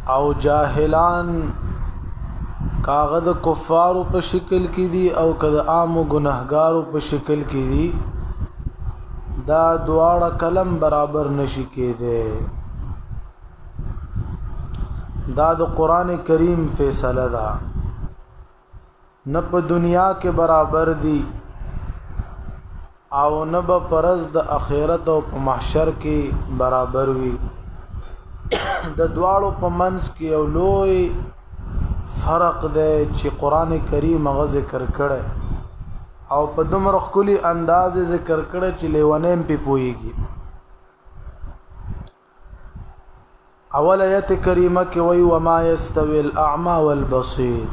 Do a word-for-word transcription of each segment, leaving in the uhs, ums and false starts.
او جاهلان کاغه د کفارو په شکل کې دي او کده عام ګناهګارو په شکل کې دي دا دواړه کلم برابر نشي کېده دا د قران کریم فیصله ده نه په دنیا کې برابر دي او نه به پرز د اخرت او په محشر کې برابر وي د دواړو په منځ کې یو لوی فرق دی چې قران کریم هغه ذکر کړي او په دومره خولي انداز ذکر کړي چې لیونیم په پويږي اول آیت کریمه کې وی وما یستوی الاعمى والبصیر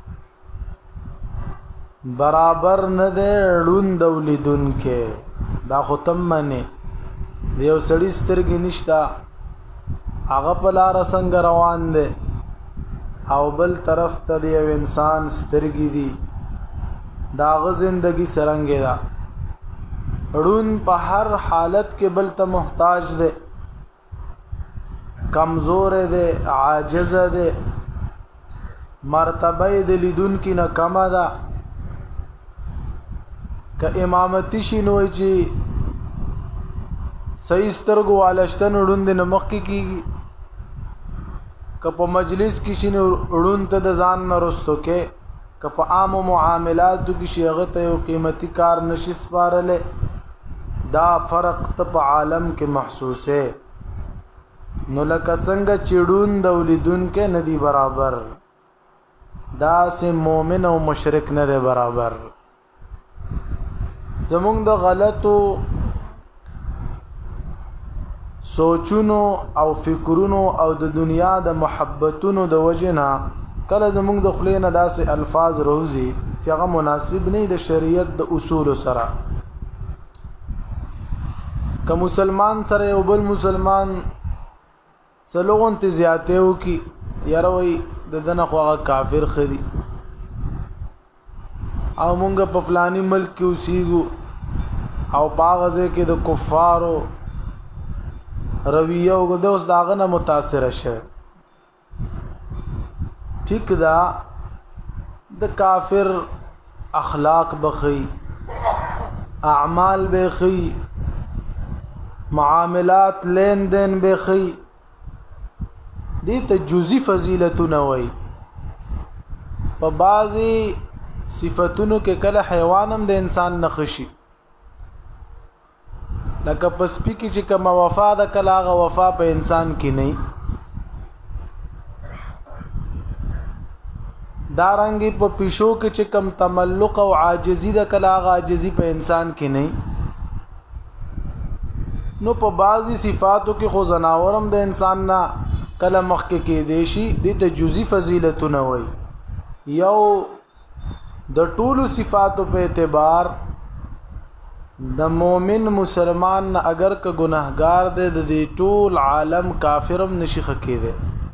برابر نه دی ړوند ولیدون کې دا ختم منی یو سړی سترګې نشتا هغه په لار څنګه روان دی او بل طرف ته دی یو انسان سترګې دي دا غ زندگی سرنګې دا ړوند په هر حالت کې بل ته محتاج دی کمزور دی عاجز دی مرتبه د لیدون کې نه کم ده که امامتی شنو چې صحیح سترګو والشتن وړوند نه مخ کې کیږي که په مجلس کې شنو وړوند ته د ځان نه رستو کې که په عام معاملاتو کې شیغه ته یو قیمتي کار نشي سپارلې دا فرق ته په عالم کې محسوسه نو لکه څنګه چړون د ولیدون کې ندي برابر دا سه مؤمن او مشرک نه دی برابر زمونږ د غلطو سوچونو او فکرونو او د دنیا د محبتونو د وجنه کله زمونږ د خلینو داسې الفاظ روزي چې هغه مناسب نه د شریعت د اصول سره که مسلمان سره یو بل مسلمان سلوغون ته زیاته و کی یاره وای د دنه خو هغه کافر خدي او مونږ په فلانی ملک کې اوسېګو او پاغزه کې د کفارو رویه او د اوس داغه نه متاثر شه ټیک دا د کافر اخلاق بخي اعمال بخي معاملات لین دین بخي دي ته جزئی فضیلتونه وای په بعضي صفاتونو کې کله حیوان هم د انسان نخشي لکه پسپی کې چې کوم وفا د کله هغه وفا په انسان کې نه دارنګي په پښو کې چې کوم تملق او عاجزي د کله هغه عاجزي په انسان کې نه نو په بعضي صفاتو کې خو زناورم د انسان نه کله مخ کې کې دیشي د ته جزئی فضیلتونه وای یو د ټولو صفاتو په اعتبار د مؤمن مسلمان اگر که گناهګار دی د دې ټول عالم کافرم نشي خکېده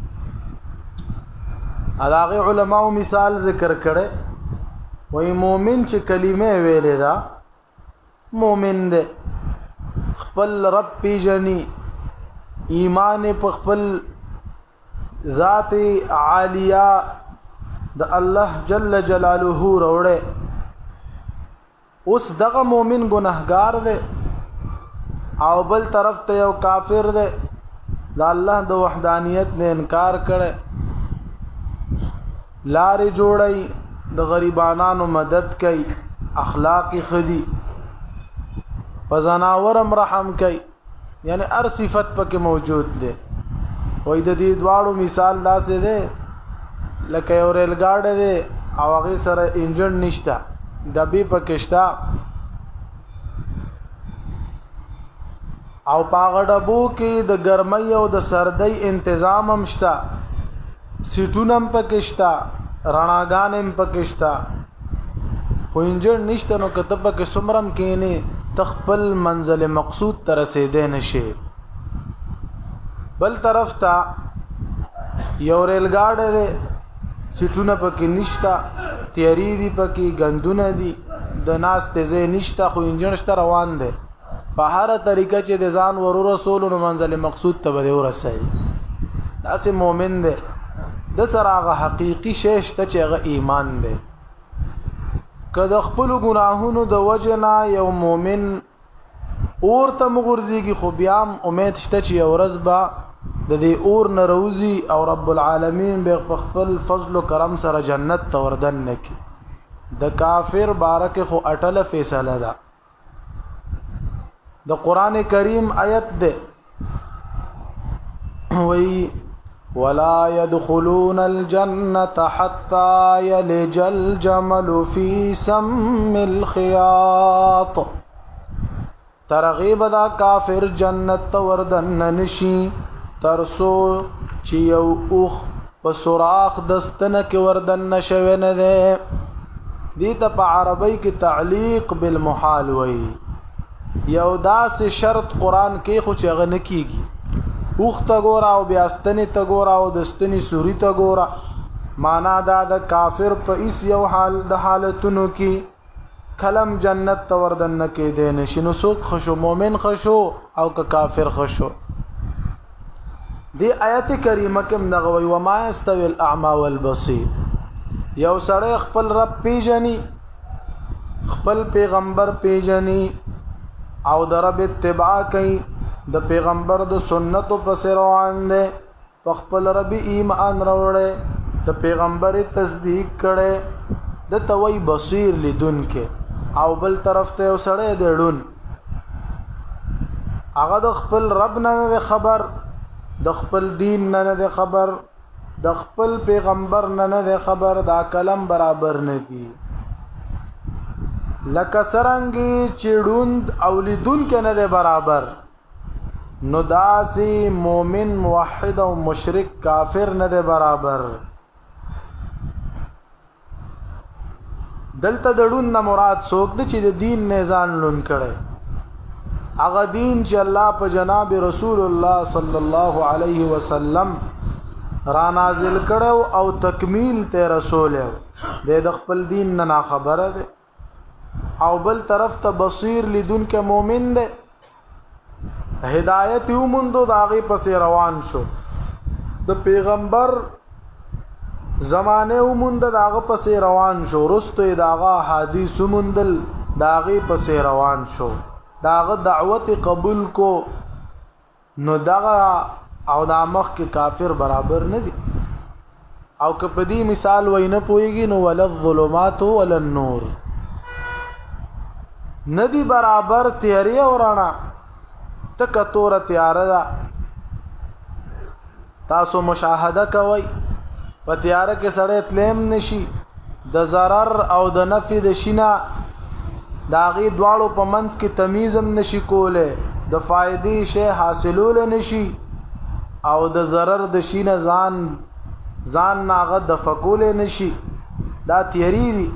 علاقه علماء مثال ذکر کړي وای مؤمن چې کلمه ویلې دا مؤمن دی خپل رب پیژني ایمان په خپل ذات عالیه د الله جل جلاله وروړي اوس دغه مؤمن گناهګار دی او بل طرف ته یو کافر دی د الله د وحدانیت نه انکار کړي لارې جوړي د غریبانو مدد کوي اخلاقی خدي په زناورم رحم کوي یعنی هر صفت پکې موجود دی وای د دې دواړو مثال داسې دی لکه یو ریل ګاډی دی او هغه سره انجن نشته ډبې پکشتا او پاغه ډبو کې د ګرمۍ او د سردۍ تنظیم هم شته سیټونم پکشتا رڼاګانم پکشتا خو انجن نشته نو کته پکې سمرم کینه تخپل منزل مقصود تر رسیدې نشي بل طرف ته یو ریل ګاډی دی سیټونه پکې نشتا تیاری دی پکې غندونه دي د ناس تیزه نشتا خو انجن شته روان دی په هر طریقه چې د ځان ورو رسول نو منزل مقصود ته به ورسي داسې مؤمن دی د سره هغه حقيقي شی شته چې هغه ایمان دی که د خپل ګناهونو د وجه نه یو مؤمن اور ته مغورځيږي خو بیا هم امید شته چې یو ورځ به د دې اور نه روزي او رب العالمین به په خپل فضل او کرم سره جنت ته وردن نکي د کافر بارک خو اٹل فیصله ده د قران کریم آیت ده وی ولا يدخلون الجنه حتى يلج الجمل في سم الخياط ترغیب دا کافر جنت وردن نشي ترسو چې یو اوخ په سوراخ دستنه کې وردن نشوي نه ده دي ته په عربی کې تعلیق بالمحال وی یو داس شرط قران کې خو چې غن کیږي اوخ ته ګورا او بیا ستنی ته ګورا او دستنی سوري ته ګورا معنا دا د کافر په اس یو حال د حالتونو کې کلم جنت ته وردن کې دي نشینو سوق خشو مؤمن خشو او که کافر خشو دی آیت کریمه کې مغوي و ما استوي الاعمى والبصير یو سړی خپل رب پیژني خپل پیغمبر پیژني او د رب اتباع کوي د پیغمبر د سنتو په روان دي په خپل رب ایمان راوړي د پیغمبر تصدیق کړي د توي بصیر لیدون کې او بل طرف ته وسړی دړون هغه د خپل رب نه خبر د خپل دین نه نه خبر د خپل پیغمبر نه نه خبر دا کلم برابر نه دي لکه سرنګي چړوند اولیدون کې نه ده برابر نو داسي مؤمن موحد او مشرک کافر نه ده برابر دلته دړون نه مراد څوک د چې د دین نه ځان لون کړي هغه دین چې الله په جناب رسول الله صلی الله علیه وسلم را نازل کړو او تکمیل ته رسول د خپل دین نه خبره ده او بل طرف ته بصیر لیدون کې مؤمن ده هدایت یومندو داغه پس روان شو د پیغمبر زمانه ومند داغه پس روان شو رستو داغه حدیث ومندل داغه پس روان شو داغه دعوت قبول کو نو داغه او د مخ کې کافر برابر نه دي او که په دې مثال وینه پويږي نو ول الظلمات ول النور ندی برابر تیاری ورانا تک تور تیار دا تاسو مشاهده کوي په تیار کې سړی تلم نشي د ضرر او د نفع د شینا داغي دواړو په منځ کې تمیزم نشي کوله د فائدې شی حاصلول نشي او د ضرر د شینه ځان ځان ناغه د فقول نشي دا تیری دي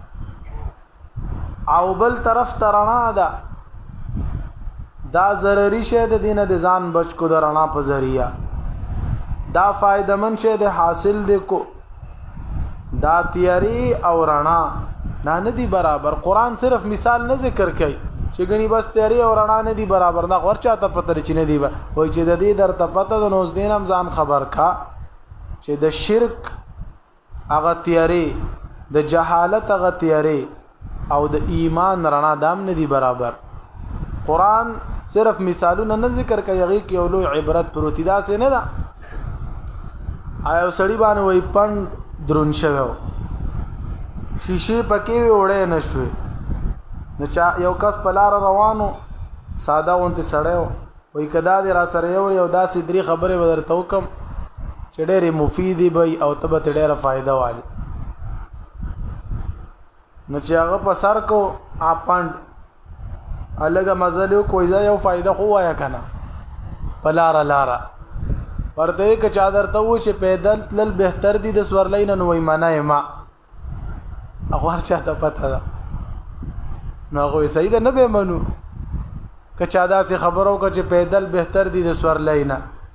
او بل طرف ترنا ده دا ضروري شه د دینه د ځان بچ کو د رڼا په ذریعہ دا فائدہ من شه د حاصل د کو دا تیاری او رڼا نه ندي برابر قران صرف مثال نه ذکر کوي چې غني بس تیاری او رڼا نه دي برابر دا ورچا ته پته چې نه دی وای چې د دې در ته پته د نوز دینم ځان خبر کا چې د شرک هغه تیاری د جهالت هغه تیاری او د ایمان رڼا دام نه دي برابر قران صرف مثالونه نه ذکر کوي هغه کې یو لوی عبرت پروتي دا سه نه ده آیا سړی باندې وای پن درون شوو شیشه پکې وړې نشوي نو چا یو کس په لار روانو ساده اونته سړیو وای کدا دې را سره یو یو داسې درې خبره ودرته وکم چې ډېرې مفیدی وي او تبه ډېره فائدہ والی نو چې هغه په سر کو اپاند الګه مزل کوی ځای یو فائدہ خو وایا کنه پلار لارا ورته ک چا درته و چې پیدل تل بهتر دي د سورلین نو وای معنی ما هغه چاته پته ده نو هغه صحیح ده نه به منو ک چا دا سي خبرو ک چې پیدل بهتر دي د سورلین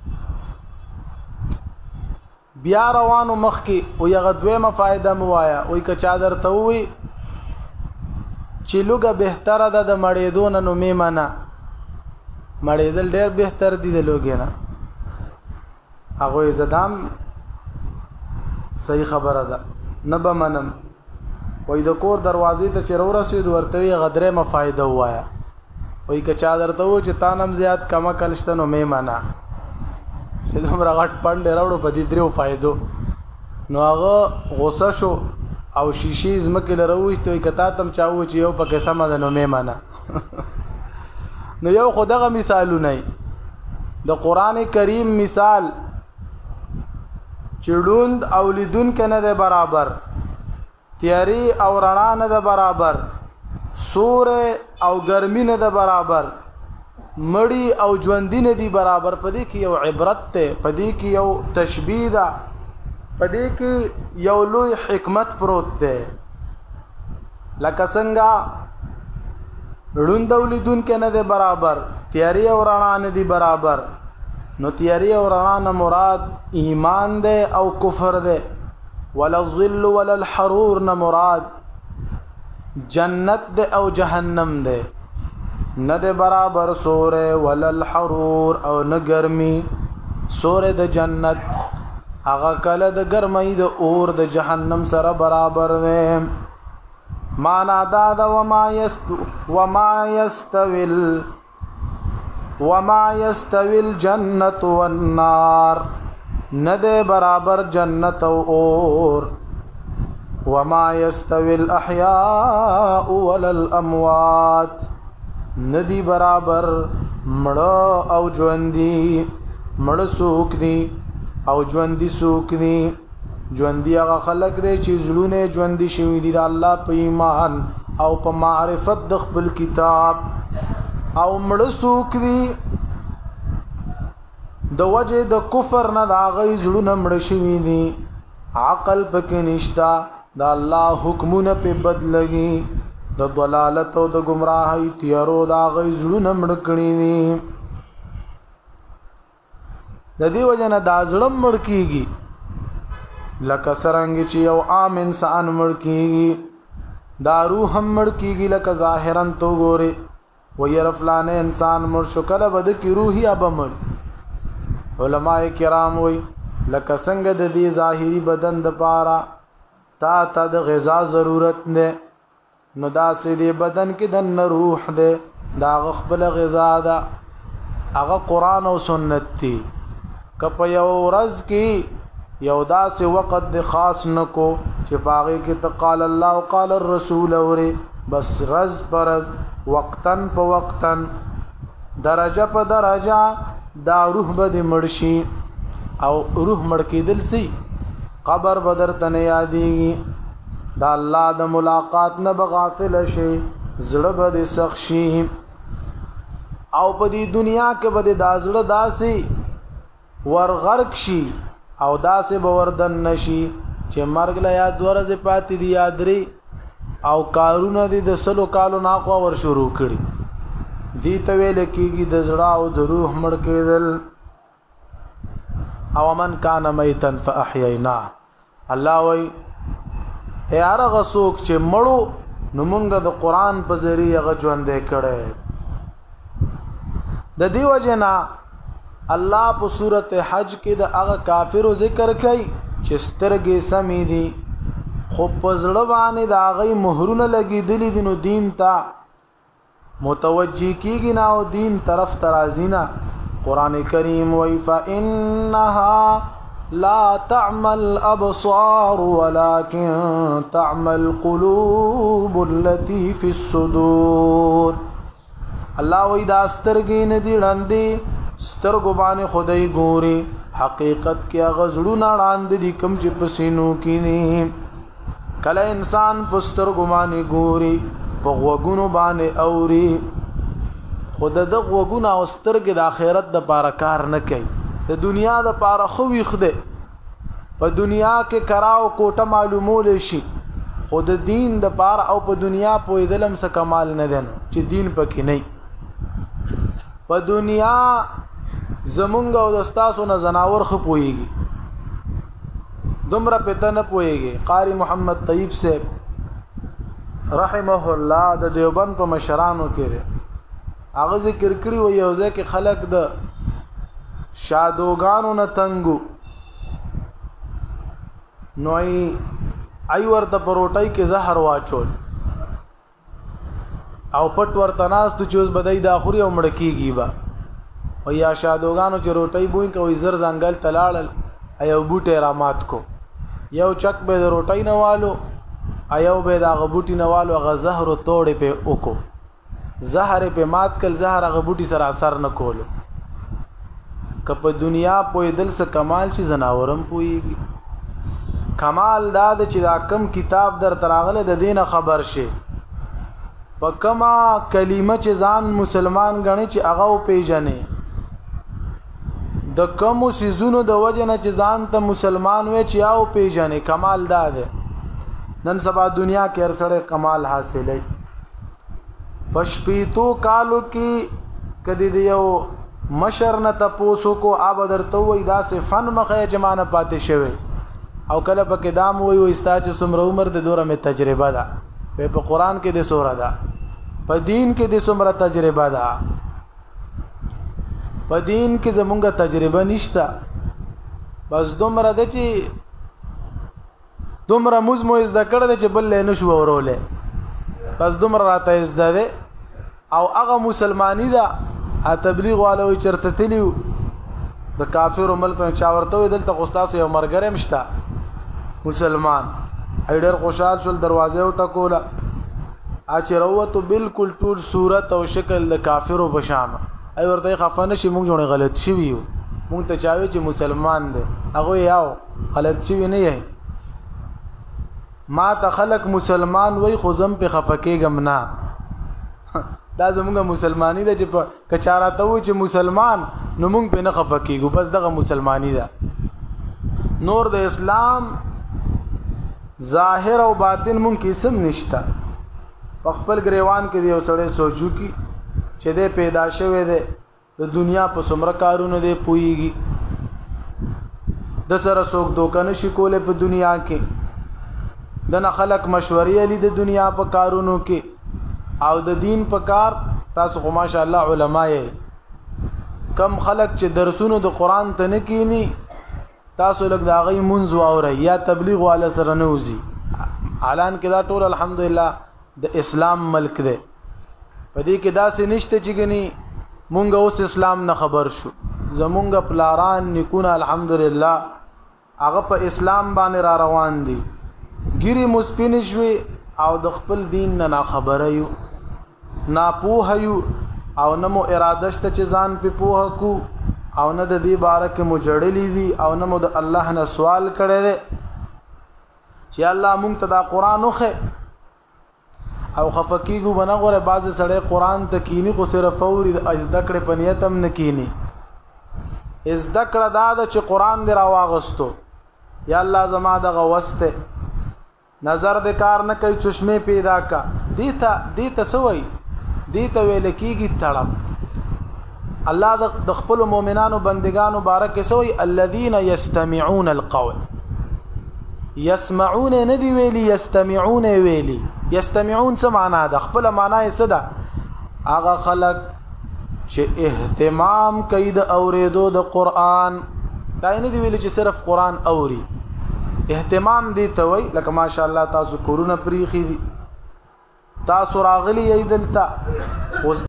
بیا روانو مخ کې او یغه دویمه فائدہ موایا وای ک چا درته وي چې لوګه بهتره ده د مړېدون نو میمنه مړېدل ډېر بهتر دي د لوګې نه هغه زدام صحیح خبره ده نه به منم وای د کور دروازې ته چیرور رسید ورته غدرې ما فائدہ وایا وای که چا درته و چې تانم زیات کما کلشته نو مې معنا چې دومره غټ پاندې راوړو په دې درو فائدو نو هغه غوسه شو او شیشې زمکه لرويست وي کتا تم چاو چې یو پکې سم ده نو مې معنا نو یو خدغه مثالونه د قران کریم مثال چړوند او لیدون کنه ده برابر تیاری او رڼا نه ده برابر سور او ګرمي نه ده برابر مړی او ژوندۍ نه دي برابر پدې کې یو عبرت ته پدې کې یو تشبیه ده پدې کې یو لوی حکمت پروت ده لکه څنګه ړوند او لیدون کنه ده برابر تیاری او رڼا نه دي برابر نو تیاری او رڼا نه مراد ایمان ده او کفر ده ولا الظل ولا الحرور نه مراد جنت ده او جهنم ده نه ده برابر سوره ولا الحرور او نه ګرمي سوره د جنت هغه کله د ګرمۍ د اور د جهنم سره برابر ده معنا دا ده وما یست وما یستویل وما يستوي الجنة والنار ندے برابر جنت و اور وما يستوي الأحياء ولا الأموات ندی برابر مړه او ژوندۍ مړه سوک دي او ژوندۍ سوک دي ژوندۍ هغه خلق دي چې زلونه ژوندۍ شوي دي د الله په ایمان او په معرفت د خپل کتاب او مړه سوک دي د وجه د کفر نه دا غي زړونه مړه شوي دي عقل پکې نشتا د الله حکمونه په بدلږي د ضلالت او د گمراهۍ تیارو دا غي زړونه مړه کړي دي د دې وجه نه دا زړه مړ کیږي لکه سرنګ چې یو عام انسان مړ کیږي دا روح هم مړ کیږي لکه ظاهرا تو ګوري وير فلان انسان مر شو کله بد کی روحي ابمر علماء کرام وي لکه څنګه د دې ظاهري بدن د پاره تا تا د غذا ضرورت نه نو دا سې دې بدن کې د روح ده دا خپل غذا ده هغه قران او سنت دي کپ یو ورځ کې یو داسې وخت د خاص نکو چې باغې کې تقال الله او قال الرسول اوري بس رز پرز وقتن په وقتن درجه په درجه دا روح به مرشي او روح مړ کېدل سي قبر بدر تن یادېږي دا الله د ملاقات نه بغافل شي زړه به سخت شي او په دې دنیا کې به دا زړه داسي ورغرق شي او داسې به وردن نشي چې مرګ له یاد ورځ پاتې دی یادري او کارونه دي د سلو کالو ناقوا ور شروع کړي دي ته ویل کېږي د زړه او د روح مړ کېدل او من کان میتن فاحیینا الله وای هر هغه څوک چې مړو نو مونږ د قران په ذریعہ غ ژوندې کړي د دې وجنا الله په سورته حج کې د هغه کافرو ذکر کوي چې سترګې سمې دي خو پزړه باندې دا غي مهرونه لګیدلې دي نو دین ته متوجي کیږي نه او دین طرف ترازینا قران کریم وای فانها لا تعمل ابصار ولكن تعمل قلوب التي في الصدور الله وای دا سترګې نه دي وړاندې سترګو باندې خدای ګوري حقیقت کې غزړو نه وړاندې دي کوم چې پسینو کې نه کله انسان پستر ګمانه ګوري په وګونو باندې اوري خود د وګونو او سترګې د آخرت د پاره کار نه کوي د دنیا د پاره خو ويخده په دنیا کې کراو کوټه معلومول شي خود دین د پاره او په دنیا په دلم څه کمال نه دین چې دین پکې نه په دنیا زمونږ او دستاسو نه زناور خو پويږي دومره پته نه پويږي قاری محمد طیب سے رحمه الله د دیوبند په مشرانو کې هغه ذکر کړی و یو ځکه خلق د شادوغانو نه تنګو نو ای ای ورته پروټای کې زهر واچول او پټ ورته ناس ته چوز بدای د اخوري او مړ کیږي با او یا شادوغانو چې روټي بوین کوي زر زنګل تلاړل ایو بوټه رامات کو یو چک به د روټي نوالو ایو به د غبوټي نوالو غ زهر توړې په وکو زهر په مات کل زهر غبوټي سره اثر نه کولو که په دنیا پوی دل څه کمال شي زناورم پويږي کمال دا چې دا کم کتاب در تراغله د دینه خبر شي په کما کلمه چې ځان مسلمان غني چې هغه پیژنې د کوم سيزونو د وجه نه چې ځان ته مسلمان وي چې او پیژنې کمال دا ده نن سبا دنیا کې هر سړی کمال حاصلې پشپیتو کالو کې کدی دیو مشر نه تاسو کو آب درته وای دا سه فن مخه جمانه پاتې شوی او کله په کدام وای وای استا چې څومره عمر د دوره می تجربه ده په قرآن کې د سوره ده په دین کې د څومره تجربه ده په دین کې زمونږه تجربه نشته بس دومره ده چې دومره موز مو زده کړه چې بل نه شو وروله بس دومره راته زده ده او هغه مسلمانی ده ا تبلیغ والو چرته تلیو د کافر ملک چا ورته دلته استاد یو مرګره مشته مسلمان ایډر خوشحال شول دروازه وټکوله اچ وروته بالکل ټول صورت او شکل د کافرو بشامه ای ورته خفانه شي مونږ جوړه غلط شي ویو مونږ ته چاوي چې مسلمان دي هغه یاو غلط شي نه یې ما ته خلق مسلمان وای خو زم په خفکیګم نه دا زمونږ مسلمانی ده چې په کچاره ته و چې مسلمان نو مونږ په نه خفکیګو بس دغه مسلمانی ده نور د اسلام ظاهر او باطن مونږ کې سم نشته په خپل گریوان کې یو سړی سوچو کی چې دې پیدا شوه دې د دنیا په څومره کارونه دې پويږي د سره څوک دوکانه شي کوله په دنیا کې د نه خلق مشورې لري د دنیا په کارونو کې او د دین په کار تاسو خو ماشاء الله علما یې کم خلق چې درسونو د قران ته نه کینی تاسو لګ دا غي منځ واوري یا تبلیغ والا سره نه وزي اعلان کې دا ټول الحمدلله د اسلام ملک دی پدې کې دا سه نشته چې غني مونږ اوس اسلام نه خبر شو زمونږ پلاران نکونه الحمدلله هغه په اسلام باندې را روان دي ګيري مسپین شوي او د خپل دین نه خبره یو ناپوه یو او نمو اراده شته چې ځان په پوه کو او نه د دې باره کې مجړلې دي او نه مو د الله نه سوال کړي دي چې الله مونږ ته دا قران وخه او خفقیګو بنغوره بعض سړی قران ته کینی خو صرف فوري د ذکر په نیتم نه کینی از ذکر دا چې قران دی راواغستو یا الله زما د غوسته نظر د کار نه کوي چشمه پیدا کا دیتا دیتا سوی دیتا ویل کیږي تړم الله د خپل مؤمنانو بندگانو بارک سوی الذين يستمعون القول يسمعون ندی ویلی يستمعون ویلی يستمعون څه معنا ده خپل معنا یې څه ده هغه خلق چې اهتمام کوي د اوریدو د قران دا نه دی ویلی چې صرف قران اوري اهتمام دی ته وای لکه ماشاء الله تاسو کورونه پریخي دي تاسو راغلي ایدلتا اوس